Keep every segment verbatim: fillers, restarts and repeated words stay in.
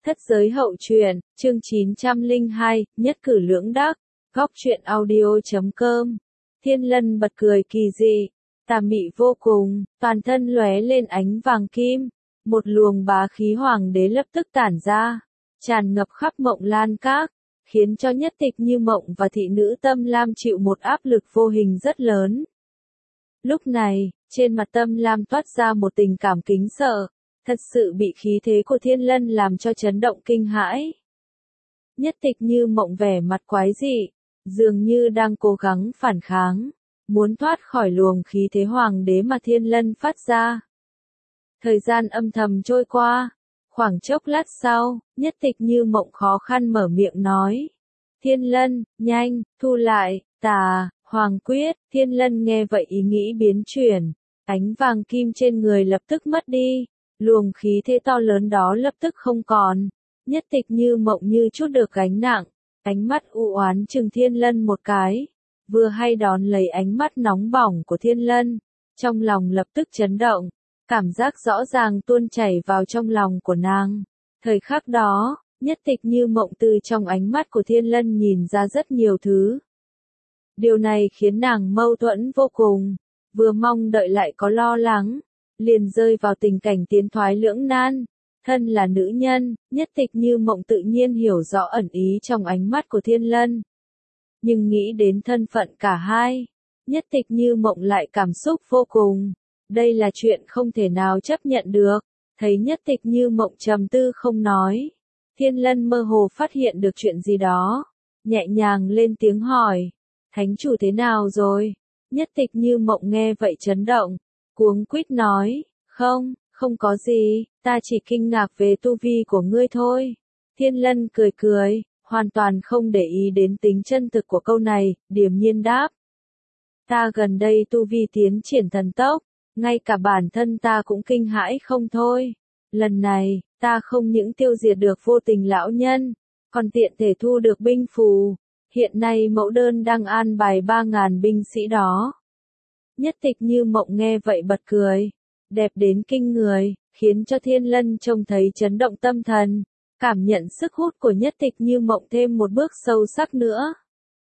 Thất giới hậu truyện, chương chín trăm lẻ hai, nhất cử lưỡng đắc, góc truyện audio chấm com. Thiên Lân bật cười kỳ dị, tà mị vô cùng, toàn thân lóe lên ánh vàng kim, một luồng bá khí hoàng đế lập tức tản ra, tràn ngập khắp Mộng Lan Các, khiến cho Nhất Tịch Như Mộng và thị nữ Tâm Lam chịu một áp lực vô hình rất lớn. Lúc này, trên mặt Tâm Lam toát ra một tình cảm kính sợ, thật sự bị khí thế của Thiên Lân làm cho chấn động kinh hãi. Nhất Tịch Như Mộng vẻ mặt quái dị, dường như đang cố gắng phản kháng, muốn thoát khỏi luồng khí thế hoàng đế mà Thiên Lân phát ra. Thời gian âm thầm trôi qua, khoảng chốc lát sau, Nhất Tịch Như Mộng khó khăn mở miệng nói. Thiên Lân, nhanh, thu lại, tà, hoàng quyết. Thiên Lân nghe vậy ý nghĩ biến chuyển, ánh vàng kim trên người lập tức mất đi, luồng khí thế to lớn đó lập tức không còn. Nhất Tịch Như Mộng như chút được gánh nặng, ánh mắt u oán chừng Thiên Lân một cái, vừa hay đón lấy ánh mắt nóng bỏng của Thiên Lân, trong lòng lập tức chấn động, cảm giác rõ ràng tuôn chảy vào trong lòng của nàng. Thời khắc đó, Nhất Tịch Như Mộng từ trong ánh mắt của Thiên Lân nhìn ra rất nhiều thứ. Điều này khiến nàng mâu thuẫn vô cùng, vừa mong đợi lại có lo lắng, liền rơi vào tình cảnh tiến thoái lưỡng nan. Thân là nữ nhân, Nhất Tịch Như Mộng tự nhiên hiểu rõ ẩn ý trong ánh mắt của Thiên Lân. Nhưng nghĩ đến thân phận cả hai, Nhất Tịch Như Mộng lại cảm xúc vô cùng. Đây là chuyện không thể nào chấp nhận được. Thấy Nhất Tịch Như Mộng trầm tư không nói, Thiên Lân mơ hồ phát hiện được chuyện gì đó, nhẹ nhàng lên tiếng hỏi, thánh chủ thế nào rồi? Nhất Tịch Như Mộng nghe vậy chấn động, cuống quýt nói, không, không có gì, ta chỉ kinh ngạc về tu vi của ngươi thôi. Thiên Lân cười cười, hoàn toàn không để ý đến tính chân thực của câu này, điềm nhiên đáp. Ta gần đây tu vi tiến triển thần tốc, ngay cả bản thân ta cũng kinh hãi không thôi. Lần này, ta không những tiêu diệt được Vô Tình lão nhân, còn tiện thể thu được binh phù. Hiện nay mẫu đơn đang an bài ba ngàn binh sĩ đó. Nhất Tịch Như Mộng nghe vậy bật cười, đẹp đến kinh người, khiến cho Thiên Lân trông thấy chấn động tâm thần, cảm nhận sức hút của Nhất Tịch Như Mộng thêm một bước sâu sắc nữa.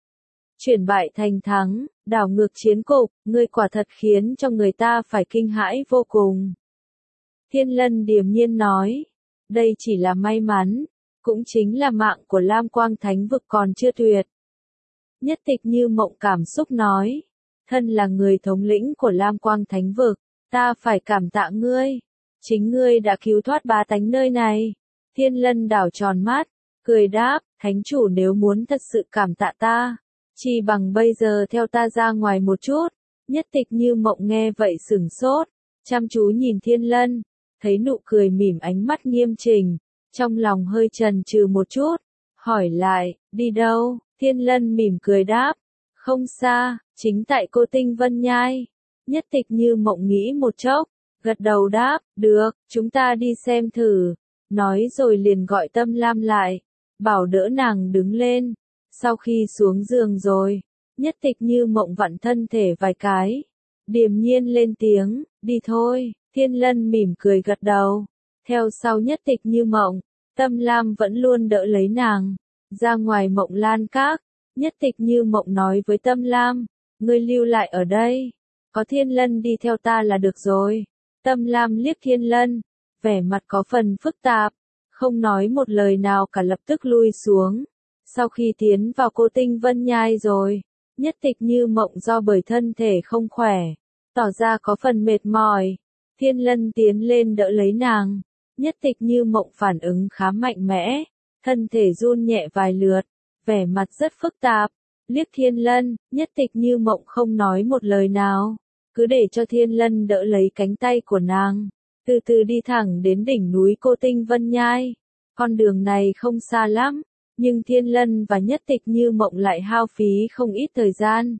Chuyển bại thành thắng, đảo ngược chiến cục, ngươi quả thật khiến cho người ta phải kinh hãi vô cùng. Thiên Lân điềm nhiên nói, đây chỉ là may mắn, cũng chính là mạng của Lam Quang Thánh Vực còn chưa tuyệt. Nhất Tịch Như Mộng cảm xúc nói, thân là người thống lĩnh của Lam Quang Thánh Vực, ta phải cảm tạ ngươi, chính ngươi đã cứu thoát bá tánh nơi này. Thiên Lân đảo tròn mắt, cười đáp, thánh chủ nếu muốn thật sự cảm tạ ta, chỉ bằng bây giờ theo ta ra ngoài một chút. Nhất Tịch Như Mộng nghe vậy sửng sốt, chăm chú nhìn Thiên Lân, thấy nụ cười mỉm ánh mắt nghiêm chỉnh, trong lòng hơi chần chừ một chút, hỏi lại, đi đâu? Thiên Lân mỉm cười đáp, không xa, chính tại Cô Tinh Vân Nhai. Nhất Tịch Như Mộng nghĩ một chốc, gật đầu đáp, được, chúng ta đi xem thử. Nói rồi liền gọi Tâm Lam lại, bảo đỡ nàng đứng lên. Sau khi xuống giường rồi, Nhất Tịch Như Mộng vặn thân thể vài cái, điềm nhiên lên tiếng, đi thôi. Thiên Lân mỉm cười gật đầu, theo sau Nhất Tịch Như Mộng, Tâm Lam vẫn luôn đỡ lấy nàng, ra ngoài Mộng Lan Các. Nhất Tịch Như Mộng nói với Tâm Lam, ngươi lưu lại ở đây, có Thiên Lân đi theo ta là được rồi. Tâm Lam liếc Thiên Lân, vẻ mặt có phần phức tạp, không nói một lời nào cả lập tức lui xuống. Sau khi tiến vào Cô Tinh Vân Nhai rồi, Nhất Tịch Như Mộng do bởi thân thể không khỏe, tỏ ra có phần mệt mỏi. Thiên Lân tiến lên đỡ lấy nàng, Nhất Tịch Như Mộng phản ứng khá mạnh mẽ, thân thể run nhẹ vài lượt, vẻ mặt rất phức tạp, liếc Thiên Lân. Nhất Tịch Như Mộng không nói một lời nào, cứ để cho Thiên Lân đỡ lấy cánh tay của nàng, từ từ đi thẳng đến đỉnh núi Cô Tinh Vân Nhai. Con đường này không xa lắm, nhưng Thiên Lân và Nhất Tịch Như Mộng lại hao phí không ít thời gian.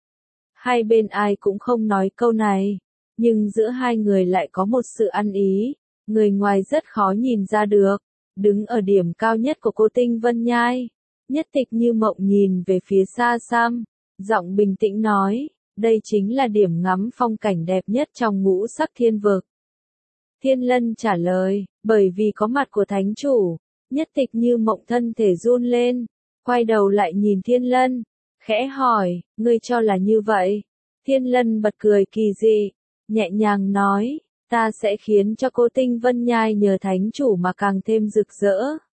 Hai bên ai cũng không nói câu này, nhưng giữa hai người lại có một sự ăn ý, người ngoài rất khó nhìn ra được. Đứng ở điểm cao nhất của Cô Tinh Vân Nhai, Nhất Tịch Như Mộng nhìn về phía xa xăm, giọng bình tĩnh nói, đây chính là điểm ngắm phong cảnh đẹp nhất trong ngũ sắc thiên vực. Thiên Lân trả lời, bởi vì có mặt của thánh chủ, Nhất Tịch Như Mộng thân thể run lên, quay đầu lại nhìn Thiên Lân, khẽ hỏi, ngươi cho là như vậy? Thiên Lân bật cười kỳ dị, nhẹ nhàng nói, ta sẽ khiến cho cô Tinh Vân Nhai nhờ thánh chủ mà càng thêm rực rỡ.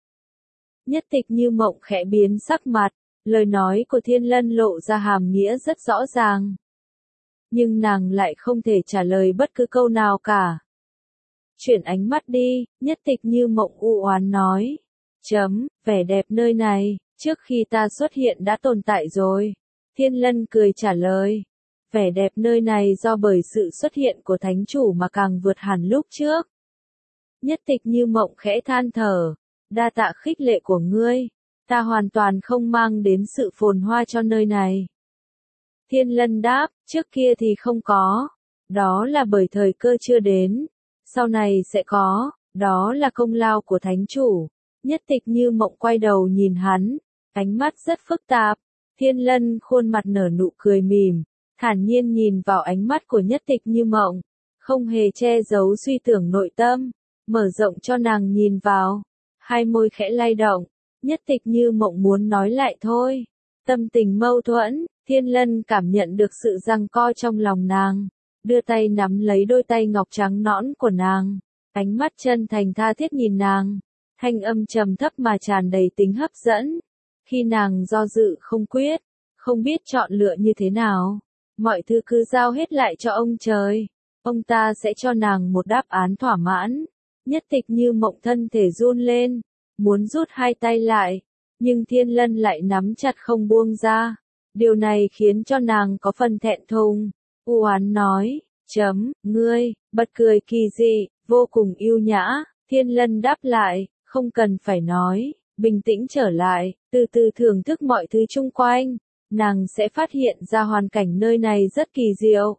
Nhất Tịch Như Mộng khẽ biến sắc mặt, lời nói của Thiên Lân lộ ra hàm nghĩa rất rõ ràng. Nhưng nàng lại không thể trả lời bất cứ câu nào cả. Chuyển ánh mắt đi, Nhất Tịch Như Mộng u oán nói. Chấm, vẻ đẹp nơi này, trước khi ta xuất hiện đã tồn tại rồi. Thiên Lân cười trả lời. Vẻ đẹp nơi này do bởi sự xuất hiện của thánh chủ mà càng vượt hẳn lúc trước. Nhất Tịch Như Mộng khẽ than thở. Đa tạ khích lệ của ngươi, ta hoàn toàn không mang đến sự phồn hoa cho nơi này. Thiên Lân đáp, trước kia thì không có. Đó là bởi thời cơ chưa đến. Sau này sẽ có, đó là công lao của thánh chủ. Nhất Tịch Như Mộng quay đầu nhìn hắn, ánh mắt rất phức tạp. Thiên Lân khuôn mặt nở nụ cười mỉm, thản nhiên nhìn vào ánh mắt của Nhất Tịch Như Mộng, không hề che giấu suy tưởng nội tâm, mở rộng cho nàng nhìn vào. Hai môi khẽ lay động, Nhất Tịch Như Mộng muốn nói lại thôi. Tâm tình mâu thuẫn, Thiên Lân cảm nhận được sự giằng co trong lòng nàng, đưa tay nắm lấy đôi tay ngọc trắng nõn của nàng, ánh mắt chân thành tha thiết nhìn nàng, thanh âm trầm thấp mà tràn đầy tính hấp dẫn. Khi nàng do dự không quyết, không biết chọn lựa như thế nào, mọi thứ cứ giao hết lại cho ông trời, ông ta sẽ cho nàng một đáp án thỏa mãn. Nhất Tịch Như Mộng thân thể run lên, muốn rút hai tay lại, nhưng Thiên Lân lại nắm chặt không buông ra. Điều này khiến cho nàng có phần thẹn thùng, u oán nói, chấm, ngươi, bật cười kỳ dị, vô cùng yêu nhã. Thiên Lân đáp lại, không cần phải nói, bình tĩnh trở lại, từ từ thưởng thức mọi thứ chung quanh, nàng sẽ phát hiện ra hoàn cảnh nơi này rất kỳ diệu.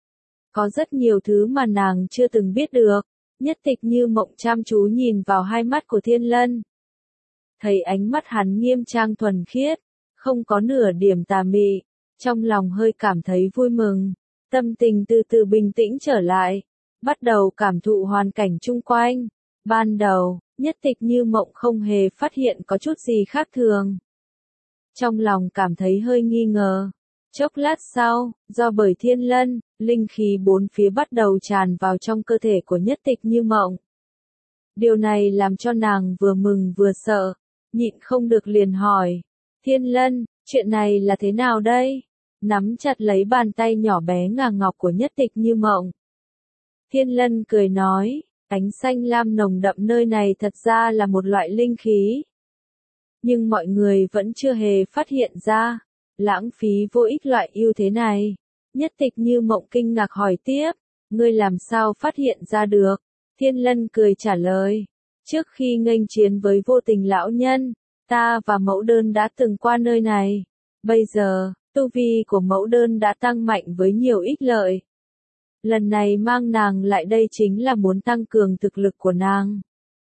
Có rất nhiều thứ mà nàng chưa từng biết được. Nhất Tịch Như Mộng chăm chú nhìn vào hai mắt của Thiên Lân. Thấy ánh mắt hắn nghiêm trang thuần khiết, không có nửa điểm tà mị, trong lòng hơi cảm thấy vui mừng, tâm tình từ từ bình tĩnh trở lại, bắt đầu cảm thụ hoàn cảnh chung quanh. Ban đầu, Nhất Tịch Như Mộng không hề phát hiện có chút gì khác thường. Trong lòng cảm thấy hơi nghi ngờ. Chốc lát sau, do bởi Thiên Lân, linh khí bốn phía bắt đầu tràn vào trong cơ thể của Nhất Tịch Như Mộng. Điều này làm cho nàng vừa mừng vừa sợ, nhịn không được liền hỏi. Thiên Lân, chuyện này là thế nào đây? Nắm chặt lấy bàn tay nhỏ bé ngà ngọc của Nhất Tịch Như Mộng. Thiên Lân cười nói, ánh xanh lam nồng đậm nơi này thật ra là một loại linh khí. Nhưng mọi người vẫn chưa hề phát hiện ra. Lãng phí vô ích loại ưu thế này. Nhất Tịch Như Mộng kinh ngạc hỏi tiếp, ngươi làm sao phát hiện ra được? Thiên Lân cười trả lời, trước khi nghênh chiến với Vô Tình lão nhân, ta và Mẫu Đơn đã từng qua nơi này. Bây giờ, tu vi của Mẫu Đơn đã tăng mạnh với nhiều ích lợi. Lần này mang nàng lại đây chính là muốn tăng cường thực lực của nàng,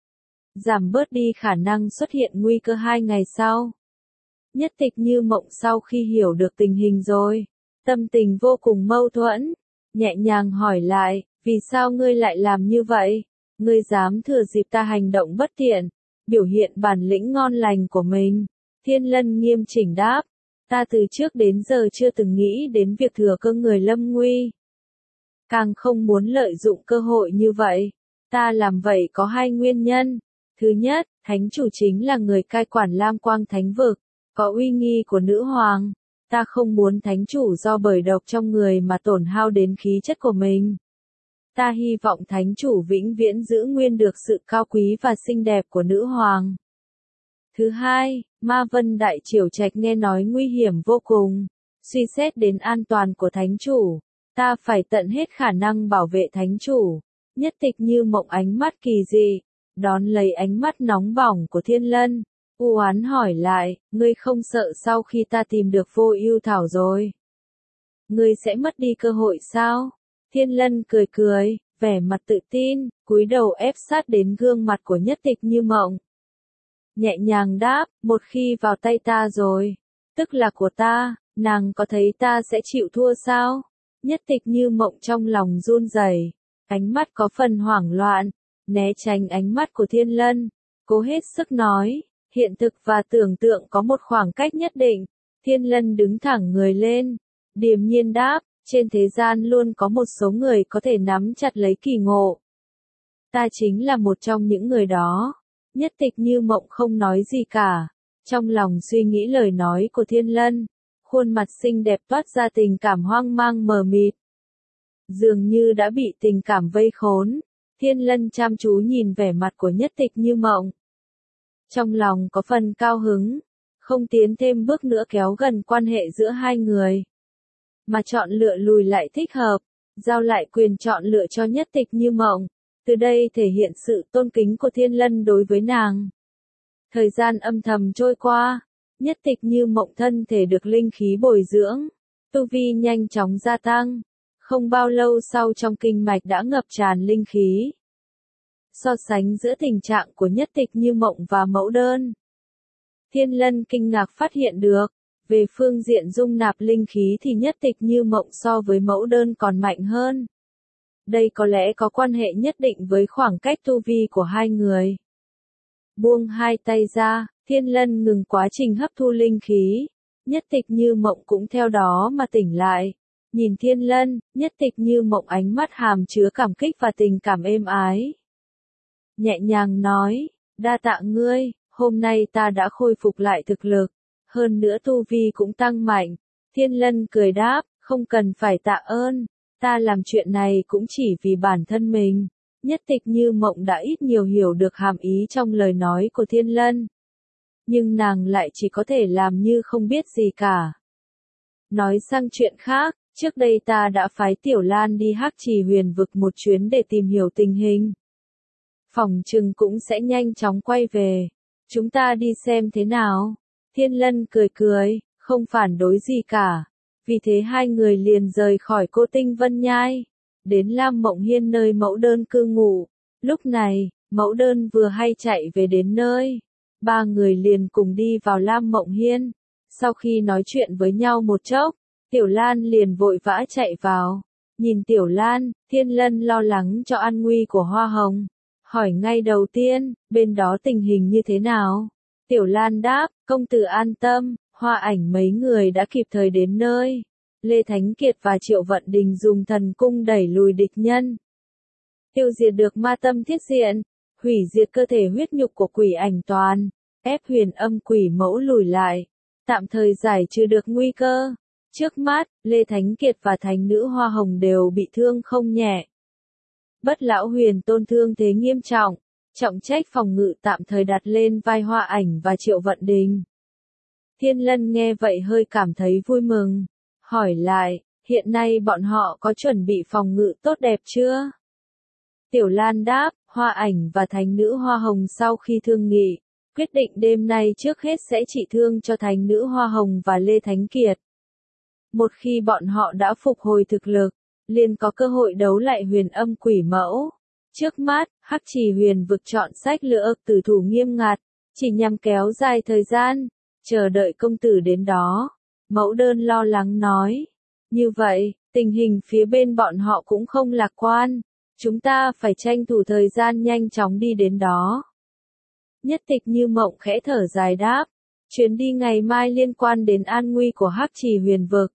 giảm bớt đi khả năng xuất hiện nguy cơ hai ngày sau. Nhất Tịch Như Mộng sau khi hiểu được tình hình rồi, tâm tình vô cùng mâu thuẫn, nhẹ nhàng hỏi lại, vì sao ngươi lại làm như vậy? Ngươi dám thừa dịp ta hành động bất tiện, biểu hiện bản lĩnh ngon lành của mình. Thiên Lân nghiêm chỉnh đáp, ta từ trước đến giờ chưa từng nghĩ đến việc thừa cơ người lâm nguy. Càng không muốn lợi dụng cơ hội như vậy. Ta làm vậy có hai nguyên nhân. Thứ nhất, thánh chủ chính là người cai quản Lam Quang Thánh Vực, có uy nghi của nữ hoàng. Ta không muốn thánh chủ do bởi độc trong người mà tổn hao đến khí chất của mình. Ta hy vọng thánh chủ vĩnh viễn giữ nguyên được sự cao quý và xinh đẹp của nữ hoàng. Thứ hai, Ma Vân Đại Triều Trạch nghe nói nguy hiểm vô cùng. Suy xét đến an toàn của thánh chủ, ta phải tận hết khả năng bảo vệ thánh chủ. Nhất Tịch Như Mộng ánh mắt kỳ dị, đón lấy ánh mắt nóng bỏng của Thiên Lân, u oán hỏi lại, ngươi không sợ sau khi ta tìm được Vô Ưu Thảo rồi, ngươi sẽ mất đi cơ hội sao? Thiên Lân cười cười, vẻ mặt tự tin, cúi đầu ép sát đến gương mặt của Nhất Tịch Như Mộng. Nhẹ nhàng đáp, một khi vào tay ta rồi, tức là của ta, nàng có thấy ta sẽ chịu thua sao? Nhất Tịch Như Mộng trong lòng run rẩy, ánh mắt có phần hoảng loạn, né tránh ánh mắt của Thiên Lân, Cố hết sức nói, hiện thực và tưởng tượng có một khoảng cách nhất định. Thiên Lân đứng thẳng người lên, điềm nhiên đáp, trên thế gian luôn có một số người có thể nắm chặt lấy kỳ ngộ. Ta chính là một trong những người đó. Nhất Tịch Như Mộng không nói gì cả, trong lòng suy nghĩ lời nói của Thiên Lân, khuôn mặt xinh đẹp toát ra tình cảm hoang mang mờ mịt. Dường như đã bị tình cảm vây khốn, Thiên Lân chăm chú nhìn vẻ mặt của Nhất Tịch Như Mộng. Trong lòng có phần cao hứng, không tiến thêm bước nữa kéo gần quan hệ giữa hai người, mà chọn lựa lùi lại thích hợp, giao lại quyền chọn lựa cho Nhất Tịch Như Mộng, từ đây thể hiện sự tôn kính của Thiên Lân đối với nàng. Thời gian âm thầm trôi qua, Nhất Tịch Như Mộng thân thể được linh khí bồi dưỡng, tu vi nhanh chóng gia tăng, không bao lâu sau trong kinh mạch đã ngập tràn linh khí. So sánh giữa tình trạng của Nhất Tịch Như Mộng và mẫu đơn, Thiên Lân kinh ngạc phát hiện được, về phương diện dung nạp linh khí thì Nhất Tịch Như Mộng so với mẫu đơn còn mạnh hơn. Đây có lẽ có quan hệ nhất định với khoảng cách tu vi của hai người. Buông hai tay ra, Thiên Lân ngừng quá trình hấp thu linh khí. Nhất Tịch Như Mộng cũng theo đó mà tỉnh lại. Nhìn Thiên Lân, Nhất Tịch Như Mộng ánh mắt hàm chứa cảm kích và tình cảm êm ái. Nhẹ nhàng nói, đa tạ ngươi, hôm nay ta đã khôi phục lại thực lực, hơn nữa tu vi cũng tăng mạnh. Thiên Lân cười đáp, không cần phải tạ ơn, ta làm chuyện này cũng chỉ vì bản thân mình. Nhất Tịch Như Mộng đã ít nhiều hiểu được hàm ý trong lời nói của Thiên Lân. Nhưng nàng lại chỉ có thể làm như không biết gì cả. Nói sang chuyện khác, trước đây ta đã phái Tiểu Lan đi Hắc Trì Huyền Vực một chuyến để tìm hiểu tình hình. Phỏng chừng cũng sẽ nhanh chóng quay về. Chúng ta đi xem thế nào. Thiên Lân cười cười, không phản đối gì cả. Vì thế hai người liền rời khỏi Cô Tinh Vân Nhai, đến Lam Mộng Hiên nơi mẫu đơn cư ngụ. Lúc này, mẫu đơn vừa hay chạy về đến nơi. Ba người liền cùng đi vào Lam Mộng Hiên. Sau khi nói chuyện với nhau một chốc, Tiểu Lan liền vội vã chạy vào. Nhìn Tiểu Lan, Thiên Lân lo lắng cho an nguy của Hoa Hồng. Hỏi ngay đầu tiên, bên đó tình hình như thế nào? Tiểu Lan đáp, công tử an tâm, Hoa Ảnh mấy người đã kịp thời đến nơi. Lê Thánh Kiệt và Triệu Vận Đình dùng thần cung đẩy lùi địch nhân. Tiêu diệt được ma tâm thiết diện, hủy diệt cơ thể huyết nhục của quỷ ảnh toàn, ép huyền âm quỷ mẫu lùi lại, tạm thời giải trừ được nguy cơ. Trước mắt, Lê Thánh Kiệt và Thánh nữ Hoa Hồng đều bị thương không nhẹ. Bất Lão Huyền Tôn thương thế nghiêm trọng, trọng trách phòng ngự tạm thời đặt lên vai Hoa Ảnh và Triệu Vận Đình. Thiên Lân nghe vậy hơi cảm thấy vui mừng, hỏi lại, hiện nay bọn họ có chuẩn bị phòng ngự tốt đẹp chưa? Tiểu Lan đáp, Hoa Ảnh và Thánh nữ Hoa Hồng sau khi thương nghị, quyết định đêm nay trước hết sẽ trị thương cho Thánh nữ Hoa Hồng và Lê Thánh Kiệt. Một khi bọn họ đã phục hồi thực lực, liền có cơ hội đấu lại huyền âm quỷ mẫu. Trước mắt, Hắc Trì Huyền Vực chọn sách lựa tử thủ nghiêm ngặt, chỉ nhằm kéo dài thời gian, chờ đợi công tử đến đó. Mẫu đơn lo lắng nói. Như vậy, tình hình phía bên bọn họ cũng không lạc quan. Chúng ta phải tranh thủ thời gian nhanh chóng đi đến đó. Nhất Tịch Như Mộng khẽ thở dài đáp. Chuyến đi ngày mai liên quan đến an nguy của Hắc Trì Huyền Vực.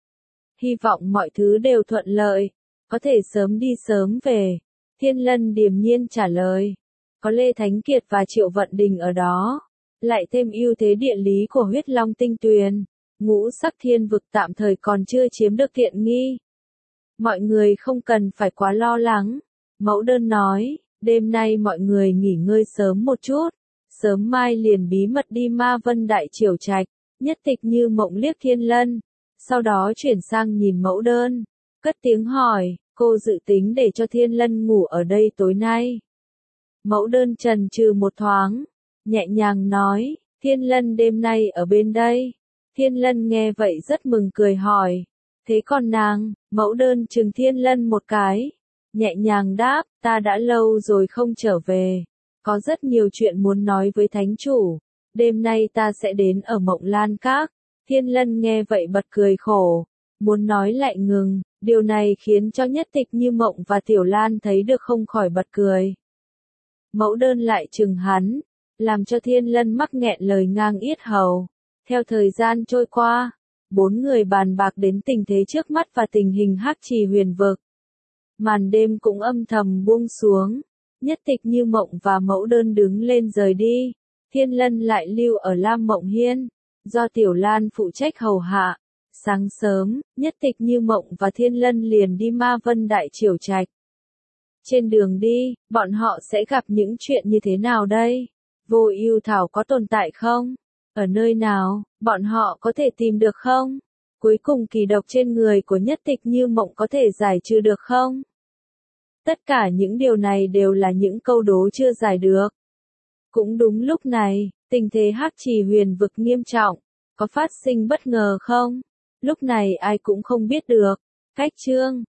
Hy vọng mọi thứ đều thuận lợi, có thể sớm đi sớm về. Thiên Lân điềm nhiên trả lời. Có Lê Thánh Kiệt và Triệu Vận Đình ở đó, lại thêm ưu thế địa lý của huyết long tinh tuyền, ngũ sắc thiên vực tạm thời còn chưa chiếm được tiện nghi. Mọi người không cần phải quá lo lắng. Mẫu đơn nói, đêm nay mọi người nghỉ ngơi sớm một chút, sớm mai liền bí mật đi Ma Vân Đại Triều Trạch. Nhất Tịch Như Mộng liếc Thiên Lân, sau đó chuyển sang nhìn mẫu đơn, cất tiếng hỏi, cô dự tính để cho Thiên Lân ngủ ở đây tối nay. Mẫu đơn chần chừ một thoáng, nhẹ nhàng nói, Thiên Lân đêm nay ở bên đây. Thiên Lân nghe vậy rất mừng cười hỏi, thế còn nàng? Mẫu đơn chừng Thiên Lân một cái, nhẹ nhàng đáp, ta đã lâu rồi không trở về, có rất nhiều chuyện muốn nói với thánh chủ, đêm nay ta sẽ đến ở Mộng Lan Các. Thiên Lân nghe vậy bật cười khổ, muốn nói lại ngừng, điều này khiến cho Nhất Tịch Như Mộng và Tiểu Lan thấy được không khỏi bật cười. Mẫu đơn lại chừng hắn, làm cho Thiên Lân mắc nghẹn lời ngang yết hầu. Theo thời gian trôi qua, bốn người bàn bạc đến tình thế trước mắt và tình hình Hắc Trì Huyền vực. Màn đêm cũng âm thầm buông xuống, Nhất Tịch Như Mộng và Mẫu Đơn đứng lên rời đi. Thiên Lân lại lưu ở Lam Mộng Hiên, do Tiểu Lan phụ trách hầu hạ. Sáng sớm, Nhất Tịch Như Mộng và Thiên Lân liền đi Ma Vân Đại Triều Trạch. Trên đường đi, bọn họ sẽ gặp những chuyện như thế nào đây? Vô Ưu Thảo có tồn tại không? Ở nơi nào, bọn họ có thể tìm được không? Cuối cùng kỳ độc trên người của Nhất Tịch Như Mộng có thể giải trừ được không? Tất cả những điều này đều là những câu đố chưa giải được. Cũng đúng lúc này, tình thế Hắc Trì Huyền vực nghiêm trọng, có phát sinh bất ngờ không? Lúc này ai cũng không biết được. Cách chương